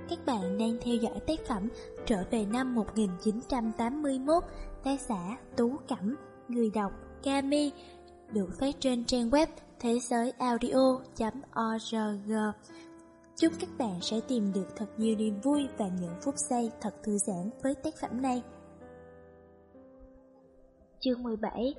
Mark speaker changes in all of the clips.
Speaker 1: Các bạn đang theo dõi tác phẩm Trở về năm 1981, tác giả Tú Cẩm, người đọc Kami, được phát trên trang web thế giới audio.org. Chúc các bạn sẽ tìm được thật nhiều niềm vui và những phút giây thật thư giãn với tác phẩm này.
Speaker 2: Chương 17.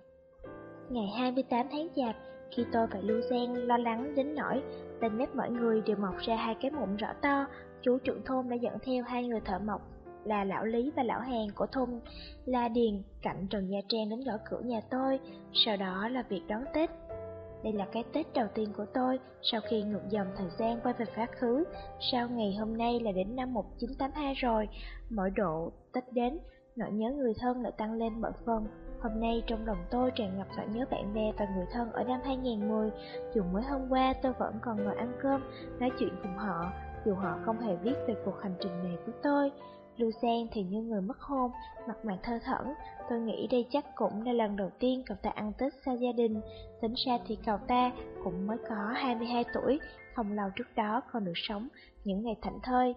Speaker 2: Ngày 28 tháng Chạp, khi tôi và Lưu Giang lo lắng đến nỗi bên mép mọi người đều mọc ra hai cái mụn rõ to, chú trưởng thôn đã dẫn theo hai người thợ mộc là lão Lý và lão Hàn của thôn La Điền cạnh Trần Gia Trang đến gõ cửa nhà tôi. Sau đó là việc đón Tết. Đây là cái Tết đầu tiên của tôi sau khi ngược dòng thời gian quay về quá khứ. Sau ngày hôm nay là đến năm 1982 rồi. Mỗi độ Tết đến, nỗi nhớ người thân lại tăng lên bội phần. Hôm nay trong lòng tôi tràn ngập nỗi nhớ bạn bè và người thân ở năm 2010. Dù mới hôm qua tôi vẫn còn ngồi ăn cơm, nói chuyện cùng họ, dù họ không hề biết về cuộc hành trình này của tôi. Lưu Giang thì như người mất hồn, mặt mày thơ thẫn. Tôi nghĩ đây chắc cũng là lần đầu tiên cậu ta ăn Tết xa gia đình. Tính ra thì cậu ta cũng mới có 22 tuổi, không lâu trước đó còn được sống những ngày thảnh thơi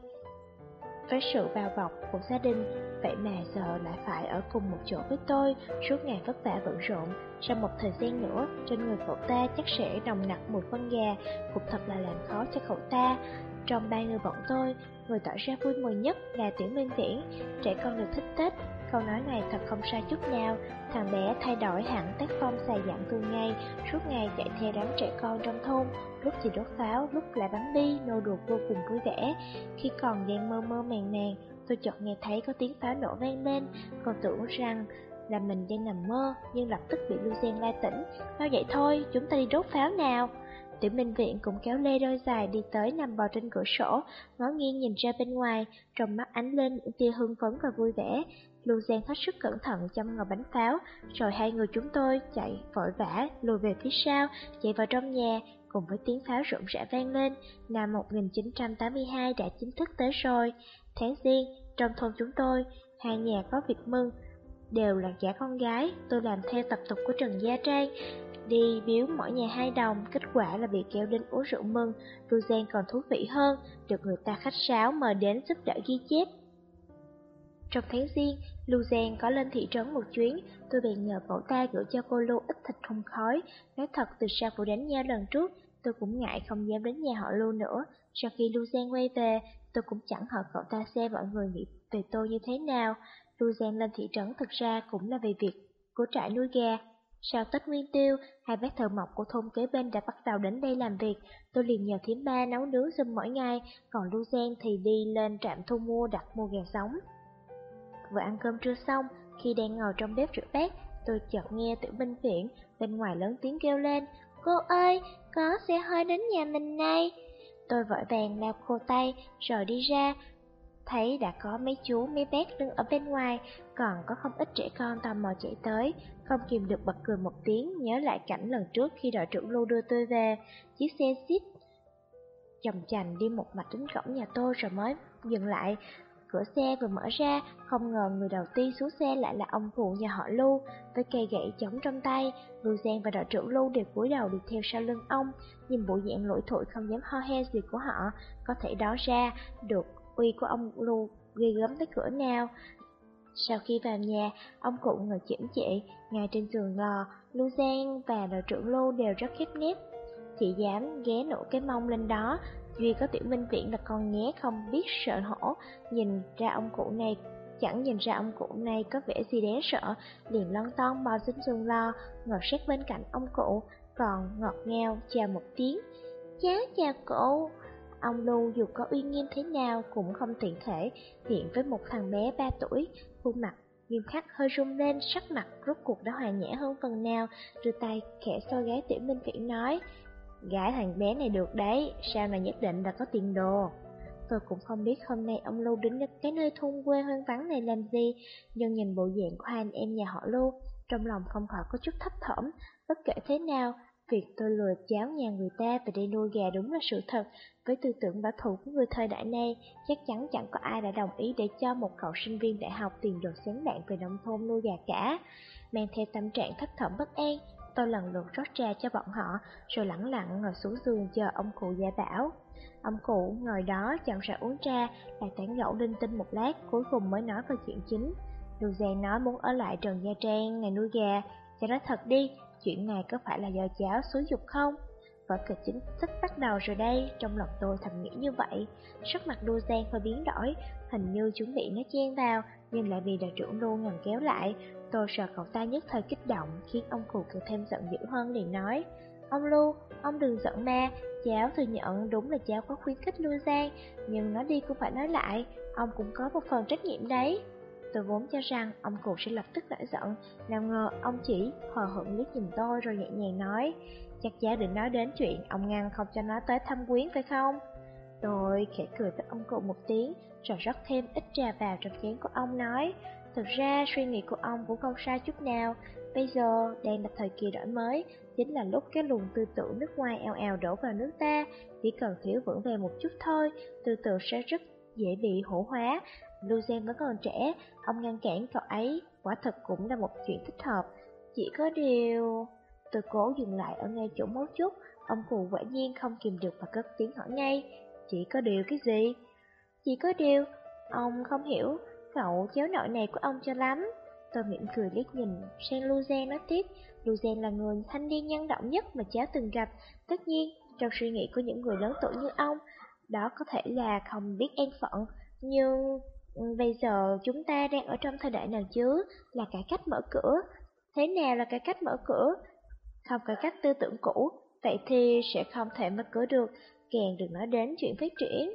Speaker 2: với sự bao bọc của gia đình. Vậy mà giờ lại phải ở cùng một chỗ với tôi, suốt ngày vất vả bận rộn. Sau một thời gian nữa, trên người cậu ta chắc sẽ nồng nặc mùi phân gà, cũng thật là làm khó cho cậu ta. Trong ba người bọn tôi, người tỏ ra vui mừng nhất là Tiểu Minh Viễn. Trẻ con đều thích Tết, câu nói này thật không sai chút nào. Thằng bé thay đổi hẳn tác phong xài dặn thường ngày, suốt ngày chạy theo đám trẻ con trong thôn, lúc thì đốt pháo, lúc lại bắn bi, nô đùa vô cùng vui vẻ. Khi còn đang mơ mơ màng màng, tôi chợt nghe thấy có tiếng pháo nổ vang lên, còn tưởng rằng là mình đang nằm mơ, nhưng lập tức bị Lưu Giang la tỉnh. Mau dậy thôi, chúng ta đi đốt pháo nào. Tiểu Minh Viện cũng kéo lê đôi dài đi tới, nằm bò trên cửa sổ, ngó nghiêng nhìn ra bên ngoài, trong mắt ánh lên những tia hưng phấn và vui vẻ. Lưu Giang hết sức cẩn thận châm ngòi bắn pháo, rồi hai người chúng tôi chạy vội vã lùi về phía sau, chạy vào trong nhà. Cùng với tiếng pháo rộn rã vang lên, năm 1982 đã chính thức tới rồi. Tháng Giêng, trong thôn chúng tôi, hai nhà có việc mừng, đều là gả con gái. Tôi làm theo tập tục của Trần Gia Trang, đi biếu mỗi nhà 2 đồng, kết quả là bị kéo đến uống rượu mừng. Lưu Giang còn thú vị hơn, được người ta khách sáo mời đến giúp đỡ ghi chép. Trong tháng Giêng, Lưu Giang có lên thị trấn một chuyến, tôi bèn nhờ cậu ta gửi cho cô Lưu ít thịt không khói. Nói thật, từ sau vụ đánh nhau lần trước, tôi cũng ngại không dám đến nhà họ Lưu nữa. Sau khi Lưu Giang quay về, tôi cũng chẳng hỏi cậu ta xem mọi người nghĩ về tôi như thế nào. Lưu Giang lên thị trấn thực ra cũng là vì việc của trại nuôi gà. Sau Tết Nguyên Tiêu, hai bác thợ mộc của thôn kế bên đã bắt đầu đến đây làm việc. Tôi liền nhờ thím ba nấu nướng giùm mỗi ngày, còn Lưu Giang thì đi lên trạm thu mua đặt mua gà sống. Vừa ăn cơm trưa xong, khi đang ngồi trong bếp rửa bát, tôi chợt nghe Tiểu Minh Viễn bên ngoài lớn tiếng kêu lên: "Cô ơi, có xe hơi đến nhà mình này." Tôi vội vàng lau khô tay rồi đi ra, thấy đã có mấy chú mấy bác đứng ở bên ngoài, còn có không ít trẻ con tò mò chạy tới. Không kìm được bật cười một tiếng, nhớ lại cảnh lần trước khi đội trưởng Lưu đưa tôi về. Chiếc xe Jeep chồng chành đi một mạch đến cổng nhà tôi rồi mới dừng lại. Cửa xe vừa mở ra, không ngờ người đầu tiên xuống xe lại là ông cụ nhà họ Lưu, với cây gậy chống trong tay. Lưu Giang và đội trưởng Lưu đều cúi đầu đi theo sau lưng ông. Nhìn bộ dạng lủi thủi không dám ho he gì của họ, có thể đoán ra được uy của ông Lưu ghê gớm tới cỡ nào. Sau khi vào nhà, ông cụ ngồi chễm chệ ngay trên giường lò. Lưu Giang và đội trưởng Lưu đều rất khép nép, chỉ dám ghé nổ cái mông lên đó. Duy có Tiểu Minh Viễn là con nghé không biết sợ hổ, chẳng nhìn ra ông cụ này có vẻ gì đáng sợ, liền lon ton bò xuống giường lò, ngồi sát bên cạnh ông cụ, còn ngọt ngào chào một tiếng: "Cháu chào cụ." Ông Lưu dù có uy nghiêm thế nào cũng không tiện thể hiện với một thằng bé 3 tuổi, khuôn mặt nghiêm khắc hơi rung lên, sắc mặt rốt cuộc đã hòa nhã hơn phần nào, đưa tay khẽ xoa gái Tiểu Minh Viễn nói: "Gái thằng bé này được đấy, sau này nhất định là có tiền đồ." Tôi cũng không biết hôm nay ông Lưu đến cái nơi thôn quê hoang vắng này làm gì, nhưng nhìn bộ dạng của hai anh em nhà họ Lưu, trong lòng không khỏi có chút thấp thỏm. Bất kể thế nào, việc tôi lừa cháu nhà người ta và đi nuôi gà đúng là sự thật. Với tư tưởng bảo thủ của người thời đại này, chắc chắn chẳng có ai đã đồng ý để cho một cậu sinh viên đại học tiền đồ sáng lạng về nông thôn nuôi gà cả. Mang theo tâm trạng thấp thỏm bất an, tôi lần lượt rót trà cho bọn họ, rồi lẳng lặng ngồi xuống giường chờ ông cụ dạy bảo. Ông cụ ngồi đó chậm rãi uống trà, lại tán gẫu linh tinh một lát, cuối cùng mới nói vào chuyện chính. Lưu Giang nói muốn ở lại Trần Gia Trang ngày nuôi gà. Cháu nói thật đi, chuyện này có phải là do cháu xúi giục không? Vở kịch chính thức bắt đầu rồi đây, trong lòng tôi thầm nghĩ như vậy. Sắc mặt Lưu Giang hơi biến đổi, hình như chuẩn bị nó chen vào, nhưng lại vì đại trưởng Lưu ngầm kéo lại. Tôi sợ cậu ta nhất thời kích động, khiến ông cụ càng thêm giận dữ hơn, liền nói: Ông Lưu, ông đừng giận ma, cháu thừa nhận đúng là cháu có khuyến khích Lưu Giang, nhưng nói đi cũng phải nói lại, ông cũng có một phần trách nhiệm đấy. Tôi vốn cho rằng ông cụ sẽ lập tức nổi giận, nào ngờ ông chỉ hờ hững liếc nhìn tôi rồi nhẹ nhàng nói: Chắc cháu định nói đến chuyện ông ngăn không cho nó tới thăm Quyến phải không? Tôi khẽ cười với ông cụ một tiếng, rồi rót thêm ít trà vào trong chén của ông, nói: Thực ra suy nghĩ của ông cũng không sai chút nào. Bây giờ đang là thời kỳ đổi mới, chính là lúc cái luồng tư tưởng nước ngoài ào ào đổ vào nước ta. Chỉ cần thiếu vững về một chút thôi, tư tưởng sẽ rất dễ bị hủ hóa. Lưu Giang vẫn còn trẻ, ông ngăn cản cậu ấy quả thật cũng là một chuyện thích hợp. Chỉ có điều... Tôi cố dừng lại ở ngay chỗ mấu chốt. Ông cụ quả nhiên không kìm được và cất tiếng hỏi ngay: Chỉ có điều cái gì? Chỉ có điều, ông không hiểu cậu cháu nội này của ông cho lắm. Tôi mỉm cười liếc nhìn sang Lưu Giang nói tiếp: Lưu Giang là người thanh niên năng động nhất mà cháu từng gặp. Tất nhiên, trong suy nghĩ của những người lớn tuổi như ông, đó có thể là không biết an phận. Nhưng bây giờ chúng ta đang ở trong thời đại nào chứ? Là cải cách mở cửa. Thế nào là cải cách mở cửa? Không cải cách tư tưởng cũ, vậy thì sẽ không thể mở cửa được, càng đừng nói đến chuyện phát triển.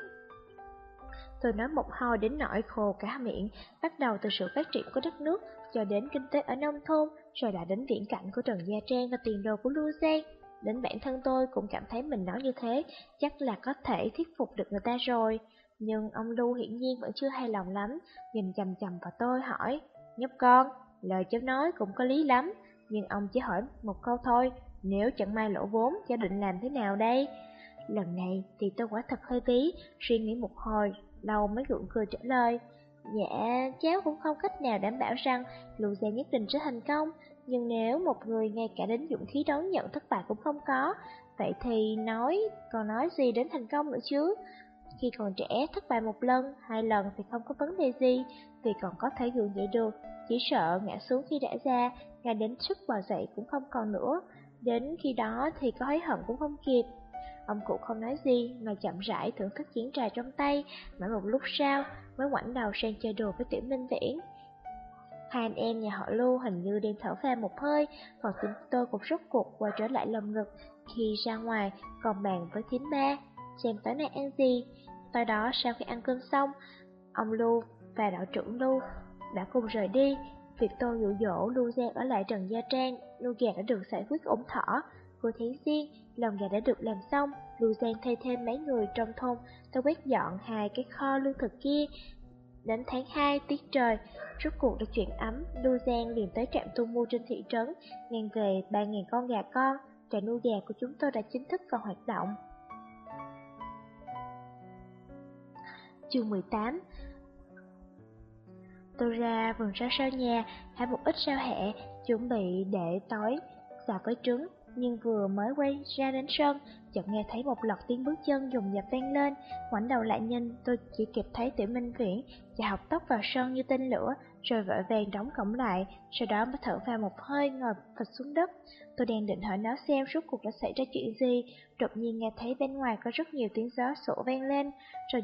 Speaker 2: Tôi nói một hồi đến nỗi khô cả miệng, bắt đầu từ sự phát triển của đất nước, cho đến kinh tế ở nông thôn, rồi lại đến viễn cảnh của Trần Gia Trang và tiền đồ của Lưu Giang. Đến bản thân tôi cũng cảm thấy mình nói như thế, chắc là có thể thuyết phục được người ta rồi. Nhưng ông Lưu hiển nhiên vẫn chưa hài lòng lắm, nhìn chằm chằm vào tôi hỏi: Nhóc con, lời cháu nói cũng có lý lắm, nhưng ông chỉ hỏi một câu thôi, nếu chẳng may lỗ vốn, cháu định làm thế nào đây? Lần này thì tôi quả thật hơi bí, suy nghĩ một hồi, lâu mới gượng cười trả lời: Dạ, cháu cũng không cách nào đảm bảo rằng Lưu Giang nhất định sẽ thành công, nhưng nếu một người ngay cả đến dũng khí đón nhận thất bại cũng không có, vậy thì còn nói gì đến thành công nữa chứ? Khi còn trẻ, thất bại một lần, hai lần thì không có vấn đề gì, vì còn có thể gượng dậy được, chỉ sợ ngã xuống khi đã ra, ngay đến sức bò dậy cũng không còn nữa, đến khi đó thì có hối hận cũng không kịp. Ông cụ không nói gì mà chậm rãi thưởng thức chén trà trong tay, mãi một lúc sau mới ngoảnh đầu sang chơi đùa với Tiểu Minh Viễn. Hai anh em nhà họ Lưu hình như đang thở phào một hơi, còn tính tôi cũng rốt cuộc quay trở lại lồng ngực. Khi ra ngoài còn bàn với thím ba xem tối nay ăn gì. Tối đó sau khi ăn cơm xong, ông Lưu và đạo trưởng Lưu đã cùng rời đi. Việc tôi dụ dỗ Lưu Giang ở lại Trần Gia Trang, nuôi gà đã được giải quyết ổn thỏa. Cuối tháng Giêng, lòng gà đã được làm xong, Lưu Giang thay thêm mấy người trong thôn, tôi quét dọn hai cái kho lương thực kia. Đến tháng 2, tiết trời, rốt cuộc được chuyển ấm, Lưu Giang liền tới trạm thu mua trên thị trấn, mang về 3.000 con gà con. Trại nuôi gà của chúng tôi đã chính thức vào hoạt động. Chương 18. Tôi ra vườn rau sau nhà, hái một ít rau hẹ, chuẩn bị để tối xào với trứng. Nhưng vừa mới quay ra đến sân, chợt nghe thấy một loạt tiếng bước chân dồn dập vang lên. Ngoảnh đầu lại nhìn, tôi chỉ kịp thấy Tiểu Minh Viễn và học tóc vào sân như tên lửa, rồi vội vàng đóng cổng lại, sau đó mới thở vào một hơi, ngồi phịch xuống đất. Tôi đang định hỏi nó xem rốt cuộc đã xảy ra chuyện gì, đột nhiên nghe thấy bên ngoài có rất nhiều tiếng gió sủa vang lên, rồi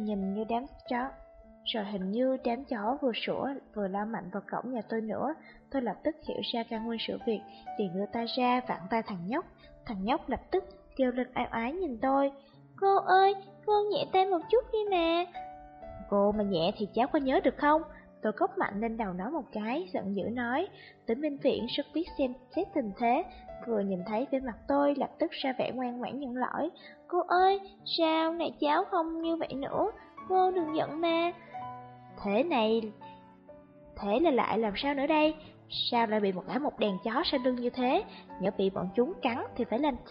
Speaker 2: hình như đám chó vừa sủa vừa lao mạnh vào cổng nhà tôi nữa. Tôi lập tức hiểu ra căn nguyên sự việc, liền đưa tay ra vặn tay thằng nhóc. Thằng nhóc lập tức kêu lên oai oái nhìn tôi: Cô ơi, cô nhẹ tay một chút đi mà. Cô mà nhẹ thì cháu có nhớ được không? Tôi cốc mạnh lên đầu nó một cái, giận dữ nói. Tử Minh Viễn rất biết xem xét tình thế, vừa nhìn thấy vẻ mặt tôi lập tức ra vẻ ngoan ngoãn nhận lỗi: Cô ơi, sao này cháu không như vậy nữa, cô đừng giận mà. Thế là lại làm sao nữa đây? Sao lại bị một đàn chó sau lưng như thế? Nhỡ bị bọn chúng cắn thì phải làm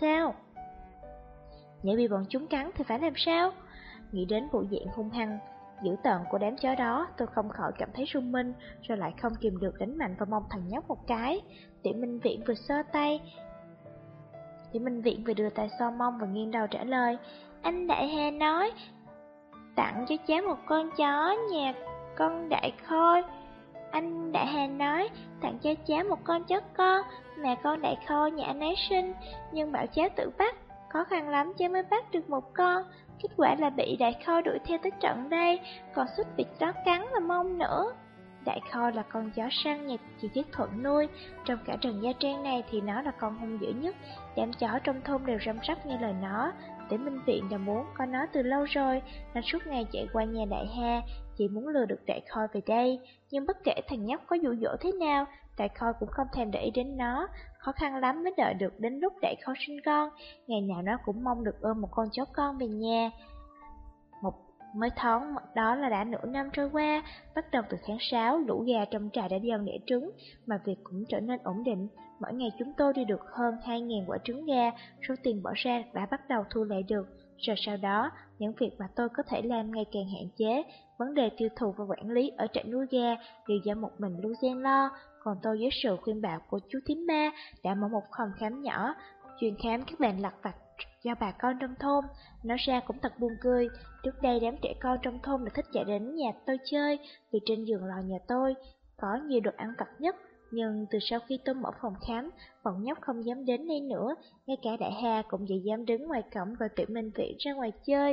Speaker 2: sao? Nghĩ đến bộ dạng hung hăng, dữ tợn của đám chó đó, tôi không khỏi cảm thấy run minh, rồi lại không kìm được đánh mạnh vào mông thằng nhóc một cái. Tiểu Minh Viễn vừa đưa tay so mông và nghiêng đầu trả lời: Anh Đại Hà nói tặng cho cháu một con chó nhà con Đại Khôi. Anh Đại Hà nói tặng cho cháu một con chó con mà con Đại Khôi nhà anh ấy sinh, nhưng bảo cháu tự bắt, khó khăn lắm cháu mới bắt được một con. Kết quả là bị Đại Khôi đuổi theo tới trận đây, còn suýt bị chó cắn là mông nữa. Đại Khôi là con chó săn nhà chị Chiết Thuận nuôi, trong cả Trần Gia Trang này thì nó là con hung dữ nhất, đám chó trong thôn đều răm rắp nghe lời nó. Để Minh Viện đã muốn có nó từ lâu rồi, nên suốt ngày chạy qua nhà Đại Hà, chỉ muốn lừa được Đại Khôi về đây. Nhưng bất kể thằng nhóc có dụ dỗ thế nào, Đại Khôi cũng không thèm để ý đến nó. Khó khăn lắm mới đợi được đến lúc Đại Khôi sinh con, ngày nào nó cũng mong được ôm một con chó con về nhà. Mới thoáng đó là đã nửa năm trôi qua, bắt đầu từ tháng 6, lũ gà trong trại đã dần đẻ trứng, mà việc cũng trở nên ổn định. Mỗi ngày chúng tôi đi được hơn 2.000 quả trứng gà, số tiền bỏ ra đã bắt đầu thu lại được. Rồi sau đó, những việc mà tôi có thể làm ngày càng hạn chế, vấn đề tiêu thụ và quản lý ở trại nuôi gà đều do một mình Lưu Giang lo, còn tôi với sự khuyên bảo của chú Thím Ba đã mở một phòng khám nhỏ, chuyên khám các bệnh lặt vặt do bà con trong thôn. Nói ra cũng thật buồn cười, trước đây đám trẻ con trong thôn đã thích chạy đến nhà tôi chơi, vì trên giường lò nhà tôi có nhiều đồ ăn vặt nhất. Nhưng từ sau khi tôi mở phòng khám, bọn nhóc không dám đến đây nữa, ngay cả Đại Hà cũng chỉ dám đứng ngoài cổng gọi Tiểu Minh Viện ra ngoài chơi.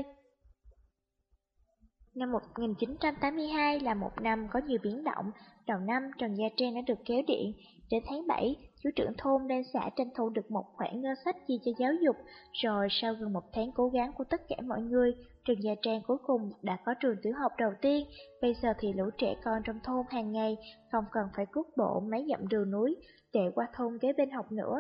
Speaker 2: Năm 1982 là một năm có nhiều biến động. Đầu năm, Trần Gia Trang đã được kéo điện. Đến tháng 7, chú trưởng thôn lên xã tranh thủ được một khoản ngân sách chi cho giáo dục. Rồi sau gần một tháng cố gắng của tất cả mọi người, Trần Gia Trang cuối cùng đã có trường tiểu học đầu tiên. Bây giờ thì lũ trẻ con trong thôn hàng ngày không cần phải cuốc bộ mấy dặm đường núi để qua thôn kế bên học nữa.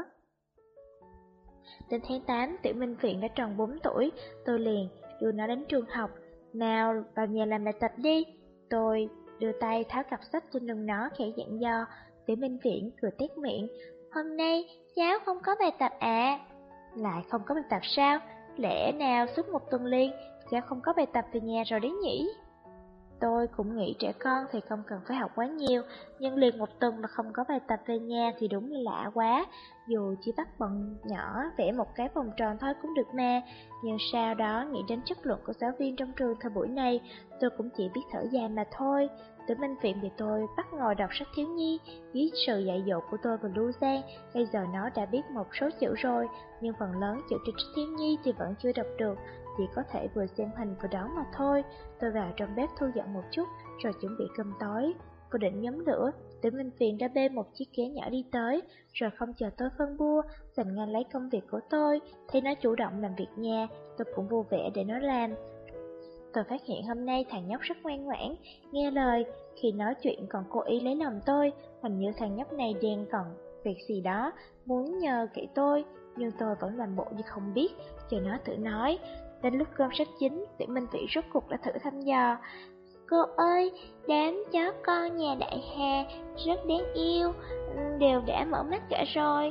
Speaker 2: Đến tháng 8, Tiểu Minh Viện đã tròn 4 tuổi, tôi liền đưa nó đến trường học. Nào, vào nhà làm bài tập đi. Tôi đưa tay tháo cặp sách trên lưng nó, khẽ dặn dò. Tiểu Minh Viện cười tét miệng. Hôm nay cháu không có bài tập à? Lại không có bài tập sao? Lẽ nào suốt một tuần liền cháu không có bài tập về nhà rồi đấy nhỉ? Tôi cũng nghĩ trẻ con thì không cần phải học quá nhiều, nhưng liền một tuần là không có bài tập về nhà thì đúng là lạ quá. Dù chỉ bắt bọn nhỏ vẽ một cái vòng tròn thôi cũng được mà. Nhưng sau đó nghĩ đến chất lượng của giáo viên trong trường thời buổi này, tôi cũng chỉ biết thở dài mà thôi. Tới Minh Viện thì tôi bắt ngồi đọc sách thiếu nhi. Dưới sự dạy dỗ của tôi và Lưu Giang, bây giờ nó đã biết một số chữ rồi, nhưng phần lớn chữ trên sách thiếu nhi thì vẫn chưa đọc được, chỉ có thể vừa xem hình vừa đón mà thôi. Tôi vào trong bếp thu dọn một chút, rồi chuẩn bị cơm tối. Vừa định nhóm lửa, Tiểu Minh Viện đã bê một chiếc ghế nhỏ đi tới, rồi không chờ tôi phân bua, giành ngang lấy công việc của tôi. Thấy nó chủ động làm việc nhà, tôi cũng vui vẻ để nó làm. Tôi phát hiện hôm nay thằng nhóc rất ngoan ngoãn, nghe lời, khi nói chuyện còn cố ý lấy lòng tôi. Hình như thằng nhóc này đang còn việc gì đó muốn nhờ kỹ tôi, nhưng tôi vẫn làm bộ như không biết, chờ nó tự nói. Đến lúc cơm sắp chín, Tiểu Minh Vĩ rốt cuộc đã thử thăm dò. Cô ơi, đám chó con nhà Đại Hà rất đáng yêu, đều đã mở mắt cả rồi,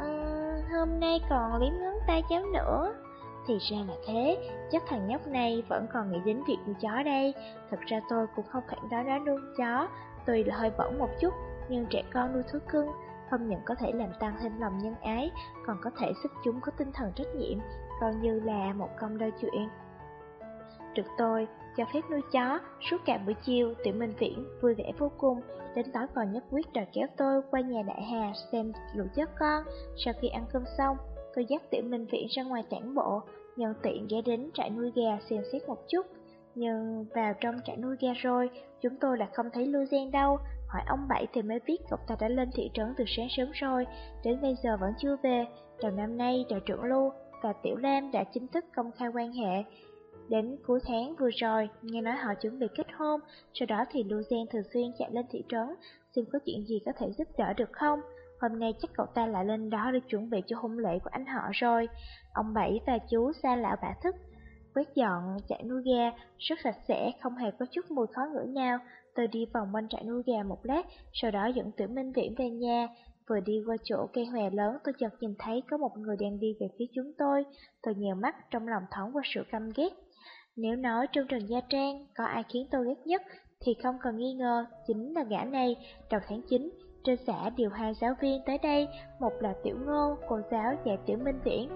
Speaker 2: hôm nay còn liếm ngón tay cháu nữa. Thì ra là thế, chắc thằng nhóc này vẫn còn nghĩ đến việc nuôi chó đây. Thật ra tôi cũng không phản đối nó nuôi chó, tuy là hơi bẩn một chút, nhưng trẻ con nuôi thú cưng không những có thể làm tăng thêm lòng nhân ái, còn có thể giúp chúng có tinh thần trách nhiệm, coi như là một công đôi chuyện. Được tôi cho phép nuôi chó, suốt cả buổi chiều, Tiểu Minh Viễn vui vẻ vô cùng. Đến tối còn nhất quyết đòi kéo tôi qua nhà Đại Hà xem lũ chó con. Sau khi ăn cơm xong, tôi dắt Tiểu Minh Viễn ra ngoài tản bộ, nhân tiện ghé đến trại nuôi gà xem xét một chút. Nhưng vào trong trại nuôi gà rồi, chúng tôi lại không thấy Lưu Giang đâu. Hỏi ông Bảy thì mới biết cậu ta đã lên thị trấn từ sáng sớm rồi, đến bây giờ vẫn chưa về. Đầu năm nay, đội trưởng Lưu và Tiểu Lam đã chính thức công khai quan hệ. Đến cuối tháng vừa rồi, nghe nói họ chuẩn bị kết hôn, sau đó thì Lưu Giang thường xuyên chạy lên thị trấn, xem có chuyện gì có thể giúp đỡ được không. Hôm nay chắc cậu ta lại lên đó để chuẩn bị cho hôn lễ của anh họ rồi. Ông Bảy và chú Sa Lão Bả Thức quét dọn trại nuôi gà, rất sạch sẽ, không hề có chút mùi khó ngửi nào. Tôi đi vòng quanh trại nuôi gà một lát, sau đó dẫn Tiểu Minh Viễn về nhà. Vừa đi qua chỗ cây hòe lớn, tôi chợt nhìn thấy có một người đang đi về phía chúng tôi. Tôi nhèo mắt, trong lòng thoáng qua sự căm ghét. Nếu nói trong Trần Gia Trang có ai khiến tôi ghét nhất thì không cần nghi ngờ, chính là gã này. Đầu tháng 9, trên xã điều 2 giáo viên tới đây, một là Tiểu Ngô, cô giáo dạy Tiểu Minh Viễn,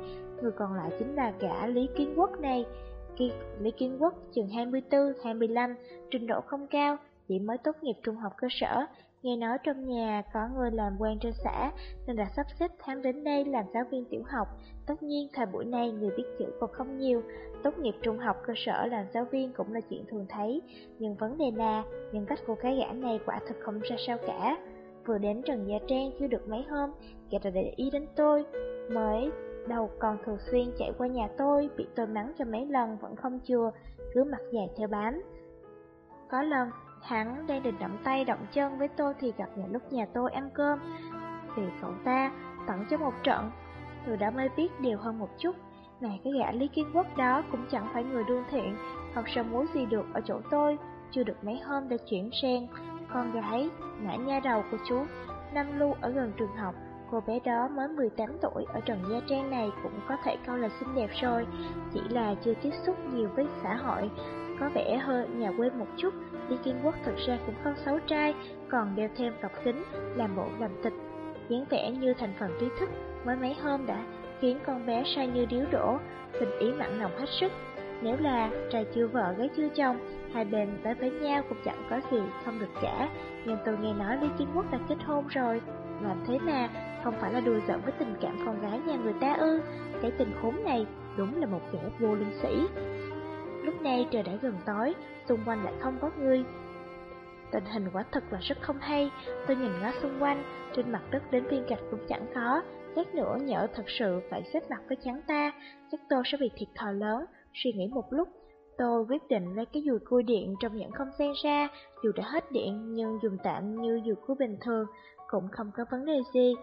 Speaker 2: người còn lại chính là gã Lý Kiến Quốc này. Lý Kiến Quốc chừng 24, 25, trình độ không cao, chỉ mới tốt nghiệp trung học cơ sở. Nghe nói trong nhà có người làm quan trên xã nên đã sắp xếp hắn đến đây làm giáo viên tiểu học. Tất nhiên thời buổi này người biết chữ còn không nhiều, tốt nghiệp trung học cơ sở làm giáo viên cũng là chuyện thường thấy. Nhưng vấn đề là nhân cách của cái gã này quả thực không ra sao cả. Vừa đến Trần Gia Trang chưa được mấy hôm, gã đã để ý đến tôi. Mới đầu còn thường xuyên chạy qua nhà tôi, bị tôi mắng cho mấy lần vẫn không chừa, cứ mặt dày theo bám. Có lần hắn đang định động tay động chân với tôi thì gặp nhà lúc nhà tôi ăn cơm, vì cậu ta tặng cho một trận. Từ đó mới biết điều hơn một chút, mà cái gã Lý Kiến Quốc đó cũng chẳng phải người lương thiện, không sao múi gì được ở chỗ tôi. Chưa được mấy hôm đã chuyển sang con gái ngã nha đầu của chú Nam Lưu ở gần trường học. Cô bé đó mới 18 tuổi, ở Trần Gia Trang này cũng có thể coi là xinh đẹp rồi, chỉ là chưa tiếp xúc nhiều với xã hội, có vẻ hơi nhà quê một chút. Lý Kiến Quốc thực ra cũng không xấu trai, còn đeo thêm cặp kính, làm bộ làm tịch, dáng vẻ như thành phần trí thức, mới mấy hôm đã khiến con bé say như điếu đổ, tình ý mặn nồng hết sức. Nếu là trai chưa vợ gái chưa chồng, hai bên tới với nhau cũng chẳng có gì không được cả. Nhưng tôi nghe nói Lý Kiến Quốc đã kết hôn rồi, làm thế mà không phải là đùa giỡn với tình cảm con gái nhà người ta ư? Cái tình khốn này đúng là một kẻ vô liêm sỉ. Lúc này trời đã gần tối, xung quanh lại không có người. Tình hình quả thật là rất không hay. Tôi nhìn ngó xung quanh, trên mặt đất đến viên gạch cũng chẳng có. Lát nữa nhỡ thật sự phải xếp mặt với hắn ta, chắc tôi sẽ bị thiệt thòi lớn. Suy nghĩ một lúc, tôi quyết định lấy cái dùi cui điện trong nhẫn không gian ra. Dù đã hết điện nhưng dùng tạm như dùi cui bình thường cũng không có vấn đề gì.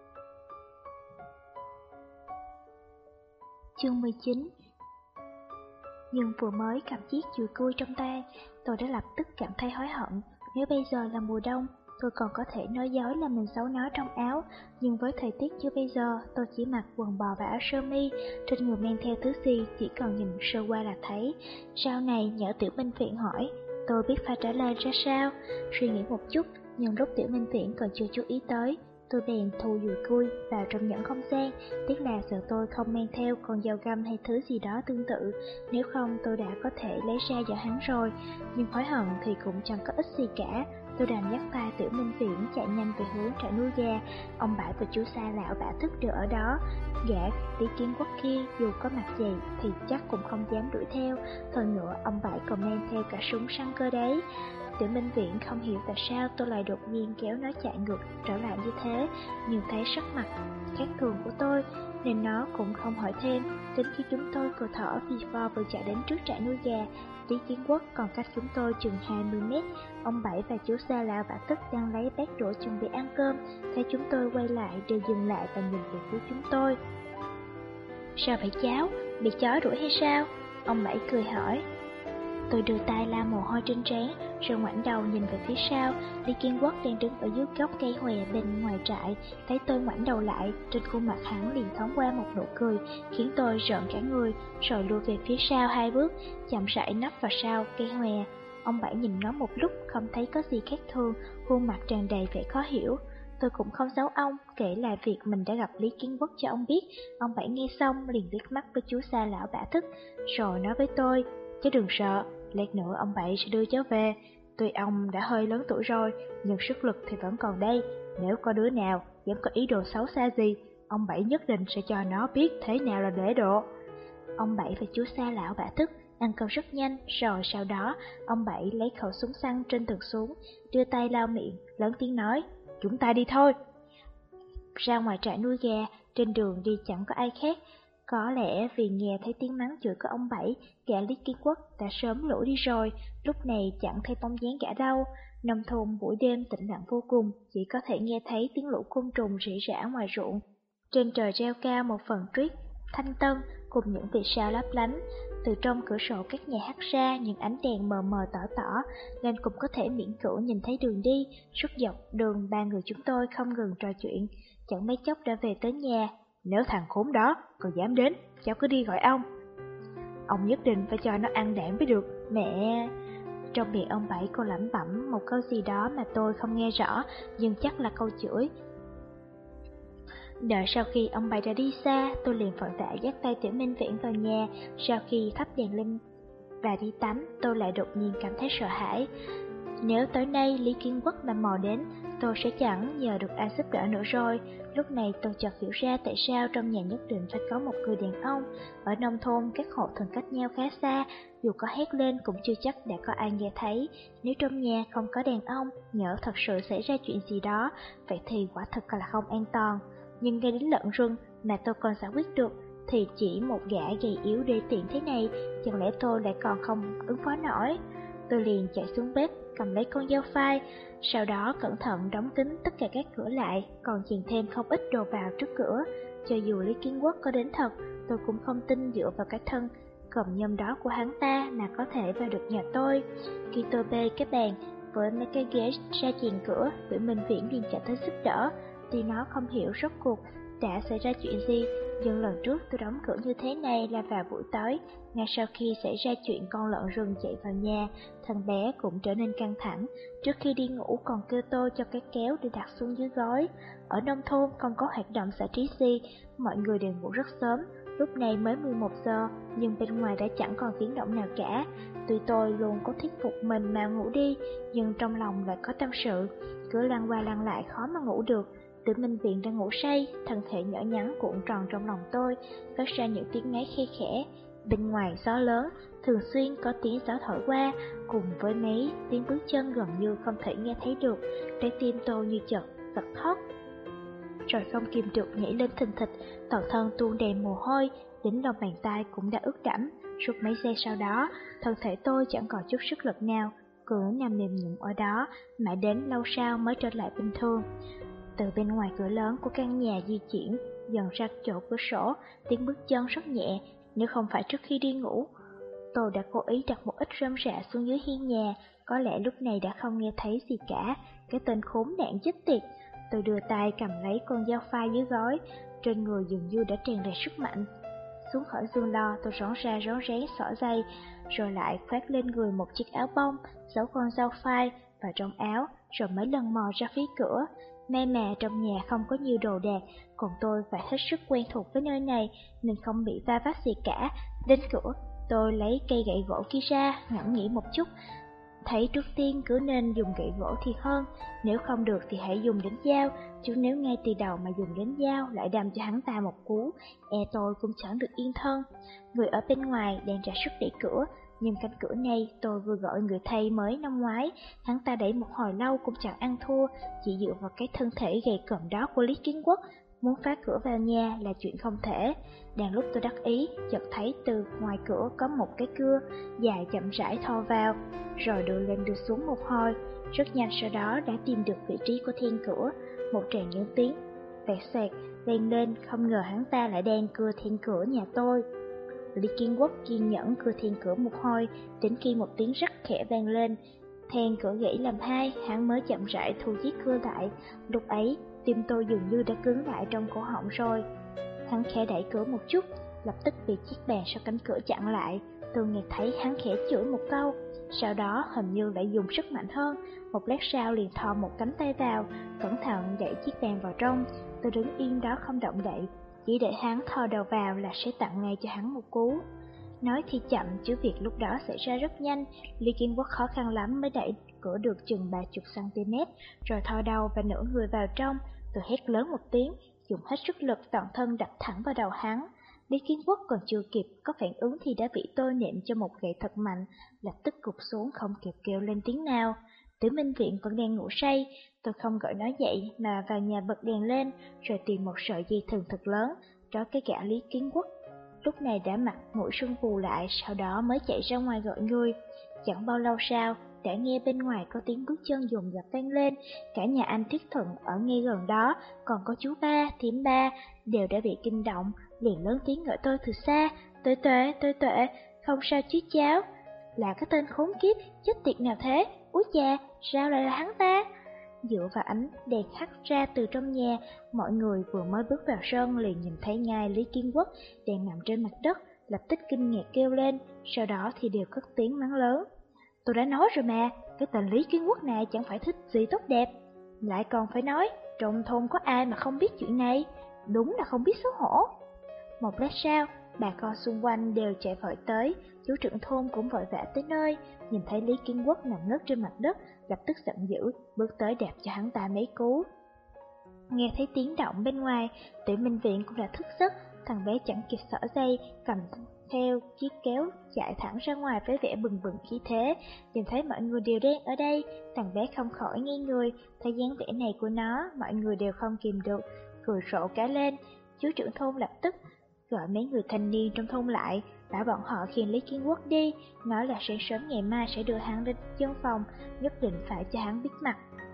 Speaker 1: Chương 19. Nhưng vừa mới cầm chiếc dùi cui trong tay, tôi đã lập tức cảm thấy hối hận. Nếu bây giờ là mùa đông, tôi còn có thể nói dối là mình giấu nó trong áo. Nhưng với thời tiết như bây giờ, tôi chỉ mặc quần bò và áo sơ mi, trên người mang theo thứ gì chỉ cần nhìn sơ qua là thấy. Sau này nhỡ Tiểu Minh Viện hỏi, tôi biết phải trả lời ra sao. Suy nghĩ một chút, nhưng lúc Tiểu Minh Viện còn chưa chú ý tới, tôi bèn thu dùi cui vào trong nhẫn không gian. Tiếc là sợ tôi không mang theo con dao găm hay thứ gì đó tương tự, nếu không tôi đã có thể lấy ra dọa hắn rồi. Nhưng hối hận thì cũng chẳng có ích gì cả. Tôi đành dắt tay Tiểu Minh Viễn chạy nhanh về hướng trại nuôi gà. Ông Bảy và chú Sa Lão Bả Thức đều ở đó. Gã Lý Kiến Quốc kia dù có mặt dày thì chắc cũng không dám đuổi theo. Hơn nữa ông Bảy còn mang theo cả súng săn cơ đấy. Tiểu Minh Viễn không hiểu tại sao tôi lại đột nhiên kéo nó chạy ngược trở lại như thế, nhưng thấy sắc mặt khác thường của tôi nên nó cũng không hỏi thêm. Đến khi chúng tôi vừa thở phì phò vừa chạy đến trước trại nuôi gà, Lý Kiến Quốc còn cách chúng tôi chừng 20 mét. Ông Bảy và chú Sa Lão Bả Tức đang lấy bát đũa chuẩn bị ăn cơm, thấy chúng tôi quay lại đều dừng lại và nhìn về phía chúng tôi. Sao vậy cháu? Bị chó đuổi hay sao? Ông Bảy cười hỏi. Tôi đưa tay lau mồ hôi trên trán, rồi ngoảnh đầu nhìn về phía sau. Lý Kiến Quốc đang đứng ở dưới gốc cây hòe bên ngoài trại, thấy tôi ngoảnh đầu lại, trên khuôn mặt hắn liền thoáng qua một nụ cười, khiến tôi rợn cả người, rồi lùi về phía sau 2 bước, chậm rãi nấp vào sau cây hòe. Ông Bảy nhìn nó một lúc không thấy có gì khác thường, khuôn mặt tràn đầy vẻ khó hiểu. Tôi cũng không giấu ông, kể lại việc mình đã gặp Lý Kiến Quốc cho ông biết. Ông Bảy nghe xong liền liếc mắt với chú Sa Lão Bả Thức, rồi nói với tôi, chứ đừng sợ, lát nữa ông Bảy sẽ đưa cháu về. Tuy ông đã hơi lớn tuổi rồi, nhưng sức lực thì vẫn còn đây. Nếu có đứa nào dám có ý đồ xấu xa gì, ông Bảy nhất định sẽ cho nó biết thế nào là lễ độ. Ông Bảy và chú Sa Lão Bả Thức ăn cơm rất nhanh, rồi sau đó ông Bảy lấy khẩu súng săn trên tường xuống, đưa tay lau miệng, lớn tiếng nói, chúng ta đi thôi. Ra ngoài trại nuôi gà, trên đường đi chẳng có ai khác. Có lẽ vì nghe thấy tiếng mắng chửi của ông Bảy, gã Lý Kiến Quốc đã sớm lủi đi rồi, lúc này chẳng thấy bóng dáng gã đâu. Nông thôn buổi đêm tĩnh lặng vô cùng, chỉ có thể nghe thấy tiếng lũ côn trùng rỉ rả ngoài ruộng. Trên trời treo cao một phần tuyết thanh tân cùng những vì sao lấp lánh. Từ trong cửa sổ các nhà hắt ra những ánh đèn mờ mờ tỏ tỏ, nên cũng có thể miễn cưỡng nhìn thấy đường đi. Suốt dọc đường 3 người chúng tôi không ngừng trò chuyện, chẳng mấy chốc đã về tới nhà. Nếu thằng khốn đó còn dám đến, cháu cứ đi gọi ông. Ông nhất định phải cho nó ăn đạm mới được, mẹ. Trong miệng ông Bảy còn lẩm bẩm một câu gì đó mà tôi không nghe rõ, nhưng chắc là câu chửi.
Speaker 2: Đợi sau khi ông bà đã đi xa, tôi liền vội vã dắt tay Tiểu Minh Viễn vào nhà. Sau khi thắp đèn lên và đi tắm, tôi lại đột nhiên cảm thấy sợ hãi. Nếu tối nay Lý Kiến Quốc mà mò đến, tôi sẽ chẳng nhờ được ai giúp đỡ nữa rồi. Lúc này tôi chợt hiểu ra tại sao trong nhà nhất định phải có một người đàn ông. Ở nông thôn, các hộ thường cách nhau khá xa, dù có hét lên cũng chưa chắc đã có ai nghe thấy. Nếu trong nhà không có đàn ông, nhỡ thật sự xảy ra chuyện gì đó, vậy thì quả thật là không an toàn. Nhưng ngay đến lợn rừng mà tôi còn giải quyết được, thì chỉ một gã gầy yếu đê tiện thế này, chẳng lẽ tôi lại còn không ứng phó nổi. Tôi liền chạy xuống bếp, cầm lấy con dao phai, sau đó cẩn thận đóng kín tất cả các cửa lại, còn chèn thêm không ít đồ vào trước cửa. Cho dù Lý Kiến Quốc có đến thật, tôi cũng không tin dựa vào cái thân cầm nhâm đó của hắn ta mà có thể vào được nhà tôi. Khi tôi bê cái bàn với mấy cái ghế ra chèn cửa, Tiểu Minh Viễn liền chạy tới giúp đỡ. Tuy nó không hiểu rốt cuộc đã xảy ra chuyện gì, nhưng lần trước tôi đóng cửa như thế này là vào buổi tối. Ngay sau khi xảy ra chuyện con lợn rừng chạy vào nhà, thằng bé cũng trở nên căng thẳng. Trước khi đi ngủ còn kêu tôi cho cái kéo để đặt xuống dưới gối. Ở nông thôn không có hoạt động giải trí gì, mọi người đều ngủ rất sớm. Lúc này mới 11 giờ, nhưng bên ngoài đã chẳng còn tiếng động nào cả. Tuy tôi luôn có thuyết phục mình mà ngủ đi, nhưng trong lòng lại có tâm sự. Cứ lăn qua lăn lại khó mà ngủ được. Tiểu Minh Viện đang ngủ say, thân thể nhỏ nhắn cuộn tròn trong lòng tôi, phát ra những tiếng ngáy khe khẽ. Bên ngoài gió lớn, thường xuyên có tiếng gió thổi qua, cùng với mấy tiếng bước chân gần như không thể nghe thấy được. Trái tim tôi như chợt giật thót, rồi không kìm được nhảy lên thình thịch, toàn thân tuôn đầy mồ hôi, đến lòng bàn tay cũng đã ướt đẫm. Suốt mấy giây sau đó, thân thể tôi chẳng còn chút sức lực nào, cứ nằm mềm nhũn ở đó, mãi đến lâu sau mới trở lại bình thường. Từ bên ngoài cửa lớn của căn nhà di chuyển dần ra chỗ cửa sổ, tiếng bước chân rất nhẹ. Nếu không phải trước khi đi ngủ, tôi đã cố ý đặt một ít rơm rạ xuống dưới hiên nhà, có lẽ lúc này đã không nghe thấy gì cả. Cái tên khốn nạn chết tiệt. Tôi đưa tay cầm lấy con dao phai dưới gối, trên người dường như đã tràn đầy sức mạnh. Xuống khỏi giường lo, tôi rón ra rón rén xỏ dây, rồi lại khoác lên người một chiếc áo bông, giấu con dao phai vào trong áo, rồi mấy lần mò ra phía cửa. May mà trong nhà không có nhiều đồ đạc, còn tôi phải hết sức quen thuộc với nơi này nên không bị va vấp gì cả. Đến cửa, tôi lấy cây gậy gỗ kia ra, ngẫm nghĩ một chút, thấy trước tiên cứ nên dùng gậy gỗ thì hơn. Nếu không được thì hãy dùng đến dao, chứ nếu ngay từ đầu mà dùng đến dao lại đâm cho hắn ta một cú, tôi cũng chẳng được yên thân. Người ở bên ngoài đang ra sức đẩy cửa, nhưng cánh cửa này tôi vừa gọi người thay mới năm ngoái, hắn ta đẩy một hồi lâu cũng chẳng ăn thua, chỉ dựa vào cái thân thể gầy còm đó của Lý Kiến Quốc, muốn phá cửa vào nhà là chuyện không thể. Đang lúc tôi đắc ý, chợt thấy từ ngoài cửa có một cái cưa dài chậm rãi thò vào, rồi đưa lên đưa xuống một hồi. Rất nhanh sau đó đã tìm được vị trí của then cửa. Một tràng những tiếng vẹt xẹt vang lên, không ngờ hắn ta lại đang cưa then cửa nhà tôi. Lý Kiến Quốc kiên nhẫn cưa then cửa một hồi, đến khi một tiếng rắc khẽ vang lên, then cửa gãy làm hai, hắn mới chậm rãi thu chiếc cưa lại. Lúc ấy, tim tôi dường như đã cứng lại trong cổ họng rồi. Hắn khẽ đẩy cửa một chút, lập tức bị chiếc bàn sau cánh cửa chặn lại. Tôi nghe thấy hắn khẽ chửi một câu, sau đó hình như lại dùng sức mạnh hơn. Một lát sau liền thò một cánh tay vào, cẩn thận đẩy chiếc bàn vào trong. Tôi đứng yên đó không động đậy, chỉ để hắn thò đầu vào là sẽ tặng ngay cho hắn một cú. Nói thì chậm, chứ việc lúc đó xảy ra rất nhanh. Lý Kiến Quốc khó khăn lắm mới đẩy cửa được chừng 30cm, rồi thò đầu và nửa người vào trong. Tôi hét lớn một tiếng, dùng hết sức lực toàn thân đập thẳng vào đầu hắn. Lý Kiến Quốc còn chưa kịp có phản ứng thì đã bị tôi nện cho một gậy thật mạnh, lập tức gục xuống không kịp kêu lên tiếng nào. Tiểu Minh Viện vẫn đang ngủ say, tôi không gọi nó dậy mà vào nhà bật đèn lên, rồi tìm một sợi dây thừng thật lớn, trói cái gã Lý Kiến Quốc. Lúc này đã mặt mũi sưng phù lại, sau đó mới chạy ra ngoài gọi người. Chẳng bao lâu sau, đã nghe bên ngoài có tiếng bước chân dồn dập vang lên. Cả nhà anh Thiết Thuận ở ngay gần đó, còn có chú ba, thím ba, đều đã bị kinh động, liền lớn tiếng gọi tôi từ xa. Tuệ Tuệ, không sao chứ cháu? Là cái tên khốn kiếp, chết tiệt nào thế? Úi chà, sao lại là hắn ta? Dựa vào ánh đèn hắt ra từ trong nhà, mọi người vừa mới bước vào sân liền nhìn thấy ngay Lý Kiến Quốc đang nằm trên mặt đất, lập tức kinh ngạc kêu lên, sau đó thì đều cất tiếng mắng lớn. Tôi đã nói rồi mà, cái tên Lý Kiến Quốc này chẳng phải thích gì tốt đẹp, lại còn phải nói trong thôn có ai mà không biết chuyện này. đúng là không biết xấu hổ. Một lát sau, bà con xung quanh đều chạy vội tới, chú trưởng thôn cũng vội vã tới nơi, nhìn thấy Lý Kiến Quốc nằm ngất trên mặt đất, lập tức giận dữ, bước tới đạp cho hắn ta mấy cú. Nghe thấy tiếng động bên ngoài, Tiểu Minh Viện cũng đã thức giấc, thằng bé chẳng kịp xỏ dây, cầm theo chiếc kéo chạy thẳng ra ngoài với vẻ bừng bừng khí thế. Nhìn thấy mọi người đều đen ở đây, thằng bé không khỏi nghi người, thấy dáng vẻ này của nó, mọi người đều không kìm được, cười rộ cả lên. Chú trưởng thôn lập tức gọi mấy người thanh niên trong thôn lại, bảo bọn họ khiêng Lý Kiến Quốc đi, nói là sáng sớm ngày mai sẽ đưa hắn đến dân phòng, nhất định phải cho hắn biết mặt.